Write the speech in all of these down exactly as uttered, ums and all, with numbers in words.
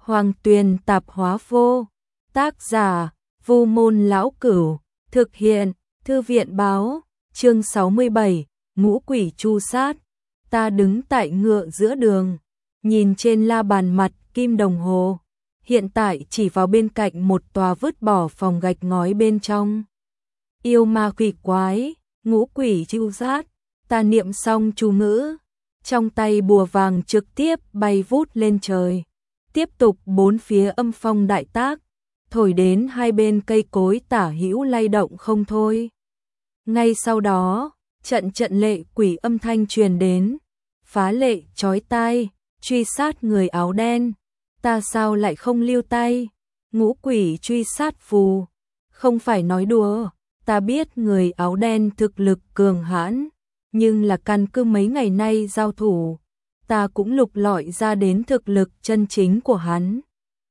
Hoàng Tuyền tạp hóa vô. Tác giả, Vu Môn Lão Cửu. Thực hiện, Thư viện báo. Chương sáu mươi bảy, Ngũ Quỷ Chu Sát. Ta đứng tại ngựa giữa đường, nhìn trên la bàn mặt kim đồng hồ. Hiện tại chỉ vào bên cạnh một tòa vứt bỏ phòng gạch ngói bên trong. Yêu ma quỷ quái, ngũ quỷ chu sát. Ta niệm xong chú ngữ, trong tay bùa vàng trực tiếp bay vút lên trời. Tiếp tục bốn phía âm phong đại tác, thổi đến hai bên cây cối tả hữu lay động không thôi. Ngay sau đó, trận trận lệ quỷ âm thanh truyền đến, phá lệ chói tai, truy sát người áo đen. Ta sao lại không lưu tay? Ngũ quỷ truy sát phù, không phải nói đùa. Ta biết người áo đen thực lực cường hãn, nhưng là căn cứ mấy ngày nay giao thủ, ta cũng lục lọi ra đến thực lực chân chính của hắn.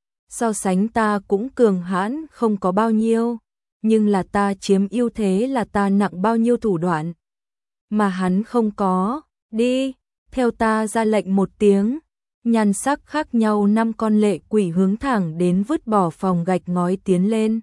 So sánh ta cũng cường hãn không có bao nhiêu, nhưng là ta chiếm ưu thế là ta nặng bao nhiêu thủ đoạn, mà hắn không có. Đi, theo ta ra lệnh một tiếng, nhan sắc khác nhau năm con lệ quỷ hướng thẳng đến vứt bỏ phòng gạch ngói tiến lên.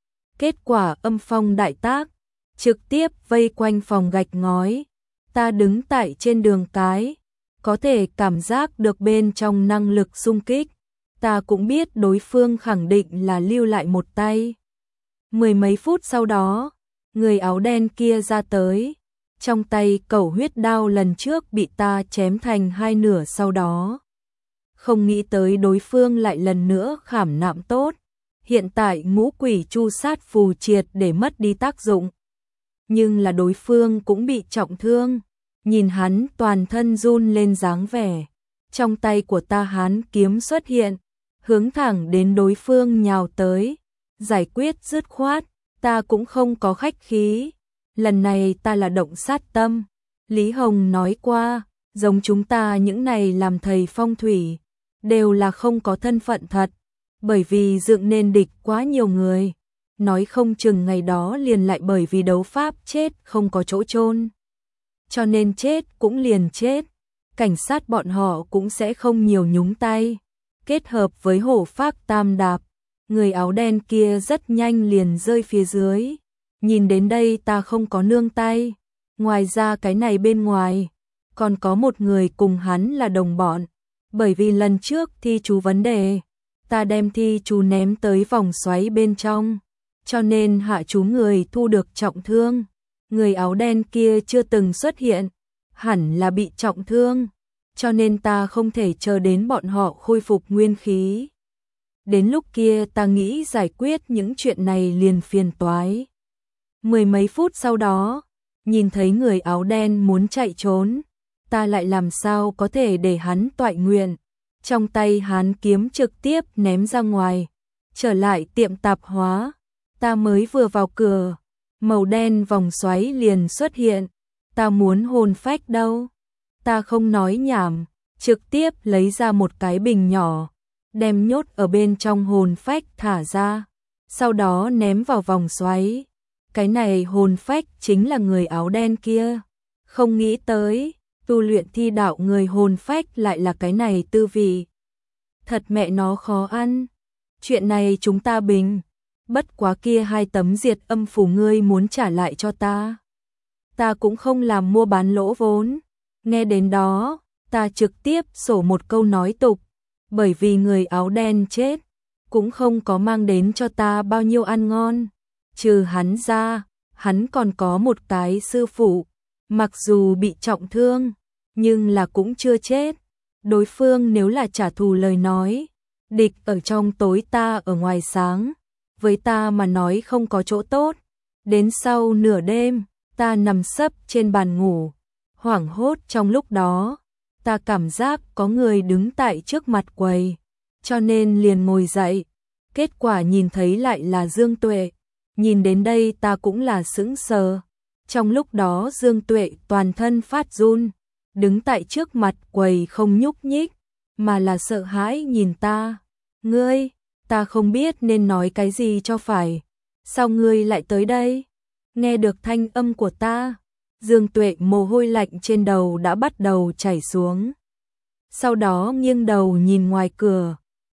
Kết quả âm phong đại tác, trực tiếp vây quanh phòng gạch ngói. Ta đứng tại trên đường cái, có thể cảm giác được bên trong năng lực xung kích. Ta cũng biết đối phương khẳng định là lưu lại một tay. Mười mấy phút sau đó, người áo đen kia ra tới. Trong tay cẩu huyết đao lần trước bị ta chém thành hai nửa sau đó. Không nghĩ tới đối phương lại lần nữa khảm nạm tốt. Hiện tại ngũ quỷ chu sát phù triệt để mất đi tác dụng. Nhưng là đối phương cũng bị trọng thương. Nhìn hắn toàn thân run lên dáng vẻ. Trong tay của ta hán kiếm xuất hiện, hướng thẳng đến đối phương nhào tới. Giải quyết dứt khoát, ta cũng không có khách khí. Lần này ta là động sát tâm. Lý Hồng nói qua, giống chúng ta những này làm thầy phong thủy, đều là không có thân phận thật. Bởi vì dựng nên địch quá nhiều người, nói không chừng ngày đó liền lại bởi vì đấu pháp chết không có chỗ chôn. Cho nên chết cũng liền chết, cảnh sát bọn họ cũng sẽ không nhiều nhúng tay. Kết hợp với hổ phác tam đạp, người áo đen kia rất nhanh liền rơi phía dưới. Nhìn đến đây ta không có nương tay. Ngoài ra cái này bên ngoài, còn có một người cùng hắn là đồng bọn. Bởi vì lần trước thi chú vấn đề, ta đem thi chú ném tới vòng xoáy bên trong, cho nên hạ chú người thu được trọng thương. Người áo đen kia chưa từng xuất hiện, hẳn là bị trọng thương, cho nên ta không thể chờ đến bọn họ khôi phục nguyên khí. Đến lúc kia ta nghĩ giải quyết những chuyện này liền phiền toái. Mười mấy phút sau đó, nhìn thấy người áo đen muốn chạy trốn, ta lại làm sao có thể để hắn toại nguyện. Trong tay hắn kiếm trực tiếp ném ra ngoài, trở lại tiệm tạp hóa. Ta mới vừa vào cửa, màu đen vòng xoáy liền xuất hiện. Ta muốn hồn phách đâu? Ta không nói nhảm, trực tiếp lấy ra một cái bình nhỏ, đem nhốt ở bên trong hồn phách thả ra, sau đó ném vào vòng xoáy. Cái này hồn phách chính là người áo đen kia. Không nghĩ tới, tu luyện thi đạo người hồn phách lại là cái này tư vị. Thật mẹ nó khó ăn. Chuyện này chúng ta bình. Bất quá kia hai tấm diệt âm phù ngươi muốn trả lại cho ta. Ta cũng không làm mua bán lỗ vốn. Nghe đến đó, ta trực tiếp sổ một câu nói tục. Bởi vì người áo đen chết, cũng không có mang đến cho ta bao nhiêu ăn ngon. Trừ hắn ra, hắn còn có một cái sư phụ. Mặc dù bị trọng thương, nhưng là cũng chưa chết. Đối phương nếu là trả thù lời nói, địch ở trong tối ta ở ngoài sáng, với ta mà nói không có chỗ tốt. Đến sau nửa đêm, ta nằm sấp trên bàn ngủ, hoảng hốt trong lúc đó, ta cảm giác có người đứng tại trước mặt quầy, cho nên liền ngồi dậy. Kết quả nhìn thấy lại là Dương Tuệ. Nhìn đến đây ta cũng là sững sờ. Trong lúc đó Dương Tuệ toàn thân phát run, đứng tại trước mặt quầy không nhúc nhích, mà là sợ hãi nhìn ta. Ngươi, ta không biết nên nói cái gì cho phải. Sao ngươi lại tới đây? Nghe được thanh âm của ta, Dương Tuệ mồ hôi lạnh trên đầu đã bắt đầu chảy xuống. Sau đó nghiêng đầu nhìn ngoài cửa,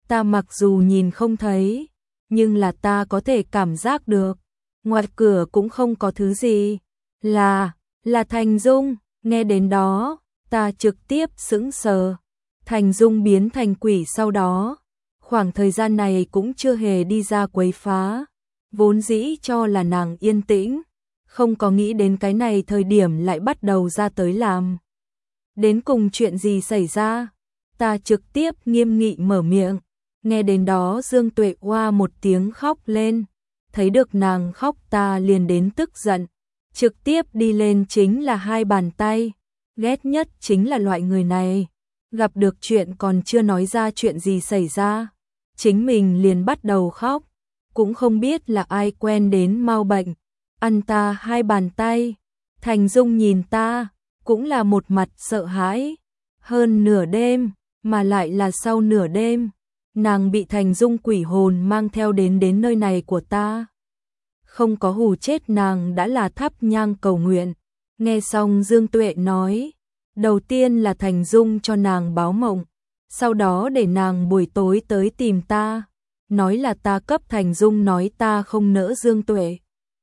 ta mặc dù nhìn không thấy, nhưng là ta có thể cảm giác được, ngoài cửa cũng không có thứ gì, là, là Thành Dung. Nghe đến đó, ta trực tiếp sững sờ. Thành Dung biến thành quỷ sau đó, khoảng thời gian này cũng chưa hề đi ra quấy phá, vốn dĩ cho là nàng yên tĩnh, không có nghĩ đến cái này thời điểm lại bắt đầu ra tới làm. Đến cùng chuyện gì xảy ra? Ta trực tiếp nghiêm nghị mở miệng, nghe đến đó Dương Tuệ oa một tiếng khóc lên, thấy được nàng khóc ta liền đến tức giận, trực tiếp đi lên chính là hai bàn tay, ghét nhất chính là loại người này, gặp được chuyện còn chưa nói ra chuyện gì xảy ra, chính mình liền bắt đầu khóc, cũng không biết là ai quen đến mau bệnh, ăn ta hai bàn tay. Thành Dung nhìn ta, cũng là một mặt sợ hãi, hơn nửa đêm, mà lại là sau nửa đêm, nàng bị Thành Dung quỷ hồn mang theo đến đến nơi này của ta. Không có hù chết nàng đã là thắp nhang cầu nguyện. Nghe xong Dương Tuệ nói, đầu tiên là Thành Dung cho nàng báo mộng, sau đó để nàng buổi tối tới tìm ta, nói là ta cấp Thành Dung nói ta không nỡ Dương Tuệ.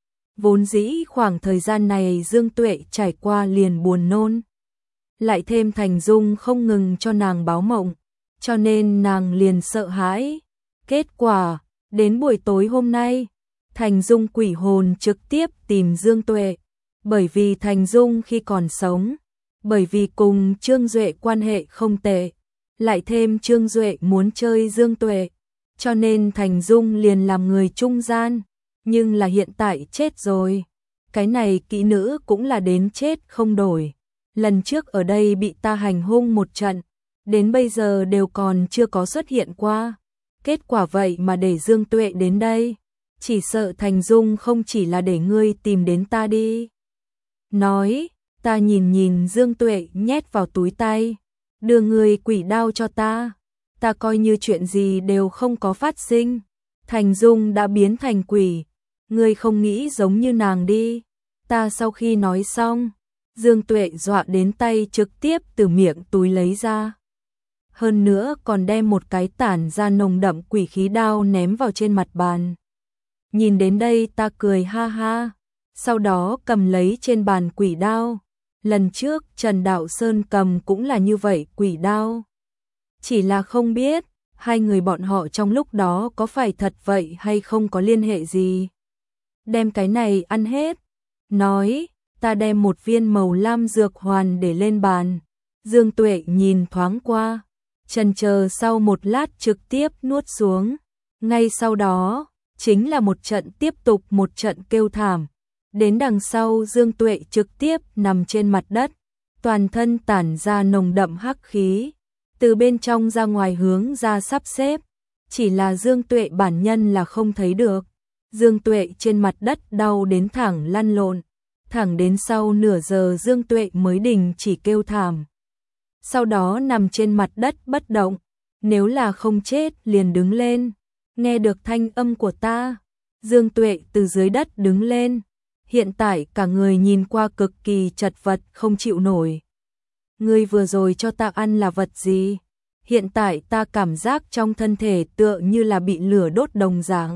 Vốn dĩ khoảng thời gian này Dương Tuệ trải qua liền buồn nôn, lại thêm Thành Dung không ngừng cho nàng báo mộng, cho nên nàng liền sợ hãi. Kết quả, đến buổi tối hôm nay, Thành Dung quỷ hồn trực tiếp tìm Dương Tuệ, bởi vì Thành Dung khi còn sống, bởi vì cùng Trương Duệ quan hệ không tệ, lại thêm Trương Duệ muốn chơi Dương Tuệ, cho nên Thành Dung liền làm người trung gian, nhưng là hiện tại chết rồi. Cái này kỹ nữ cũng là đến chết không đổi. Lần trước ở đây bị ta hành hung một trận, đến bây giờ đều còn chưa có xuất hiện qua. Kết quả vậy mà để Dương Tuệ đến đây, chỉ sợ Thành Dung không chỉ là để ngươi tìm đến ta đi. Nói, ta nhìn nhìn Dương Tuệ nhét vào túi tay, đưa ngươi quỷ đao cho ta, ta coi như chuyện gì đều không có phát sinh. Thành Dung đã biến thành quỷ, ngươi không nghĩ giống như nàng đi. Ta sau khi nói xong, Dương Tuệ dọa đến tay trực tiếp từ miệng túi lấy ra. Hơn nữa còn đem một cái tản ra nồng đậm quỷ khí đao ném vào trên mặt bàn. Nhìn đến đây ta cười ha ha, sau đó cầm lấy trên bàn quỷ đao. Lần trước Trần Đạo Sơn cầm cũng là như vậy quỷ đao. Chỉ là không biết, hai người bọn họ trong lúc đó có phải thật vậy hay không có liên hệ gì. Đem cái này ăn hết. Nói, ta đem một viên màu lam dược hoàn để lên bàn. Dương Tuệ nhìn thoáng qua, chần chờ sau một lát trực tiếp nuốt xuống. Ngay sau đó, chính là một trận tiếp tục một trận kêu thảm. Đến đằng sau Dương Tuệ trực tiếp nằm trên mặt đất, toàn thân tản ra nồng đậm hắc khí, từ bên trong ra ngoài hướng ra sắp xếp, chỉ là Dương Tuệ bản nhân là không thấy được. Dương Tuệ trên mặt đất đau đến thẳng lăn lộn, thẳng đến sau nửa giờ Dương Tuệ mới đình chỉ kêu thảm. Sau đó nằm trên mặt đất bất động, nếu là không chết liền đứng lên. Nghe được thanh âm của ta, Dương Tuệ từ dưới đất đứng lên, hiện tại cả người nhìn qua cực kỳ chật vật không chịu nổi. Ngươi vừa rồi cho ta ăn là vật gì? Hiện tại ta cảm giác trong thân thể tựa như là bị lửa đốt đồng dạng.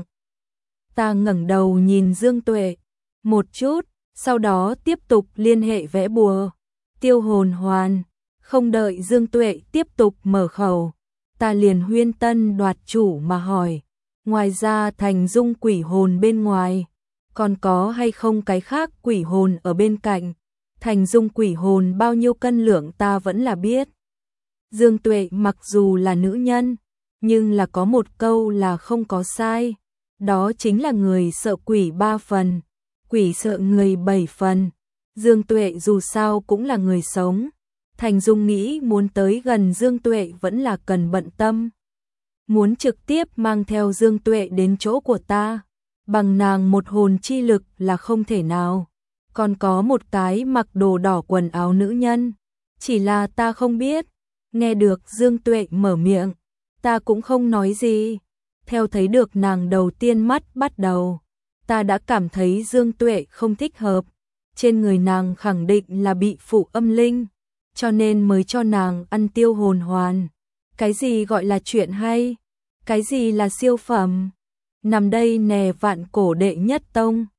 Ta ngẩng đầu nhìn Dương Tuệ một chút, sau đó tiếp tục liên hệ vẽ bùa, tiêu hồn hoàn. Không đợi Dương Tuệ tiếp tục mở khẩu, ta liền huyên tân đoạt chủ mà hỏi, ngoài ra Thành Dung quỷ hồn bên ngoài, còn có hay không cái khác quỷ hồn ở bên cạnh? Thành Dung quỷ hồn bao nhiêu cân lượng ta vẫn là biết. Dương Tuệ mặc dù là nữ nhân, nhưng là có một câu là không có sai, đó chính là người sợ quỷ ba phần, quỷ sợ người bảy phần. Dương Tuệ dù sao cũng là người sống. Thành Dung nghĩ muốn tới gần Dương Tuệ vẫn là cần bận tâm. Muốn trực tiếp mang theo Dương Tuệ đến chỗ của ta, bằng nàng một hồn chi lực là không thể nào. Còn có một cái mặc đồ đỏ quần áo nữ nhân, chỉ là ta không biết. Nghe được Dương Tuệ mở miệng, ta cũng không nói gì. Theo thấy được nàng đầu tiên mắt bắt đầu, ta đã cảm thấy Dương Tuệ không thích hợp. Trên người nàng khẳng định là bị phụ âm linh, cho nên mới cho nàng ăn tiêu hồn hoàn. Cái gì gọi là chuyện hay? Cái gì là siêu phẩm? Nằm đây nè vạn cổ đệ nhất tông.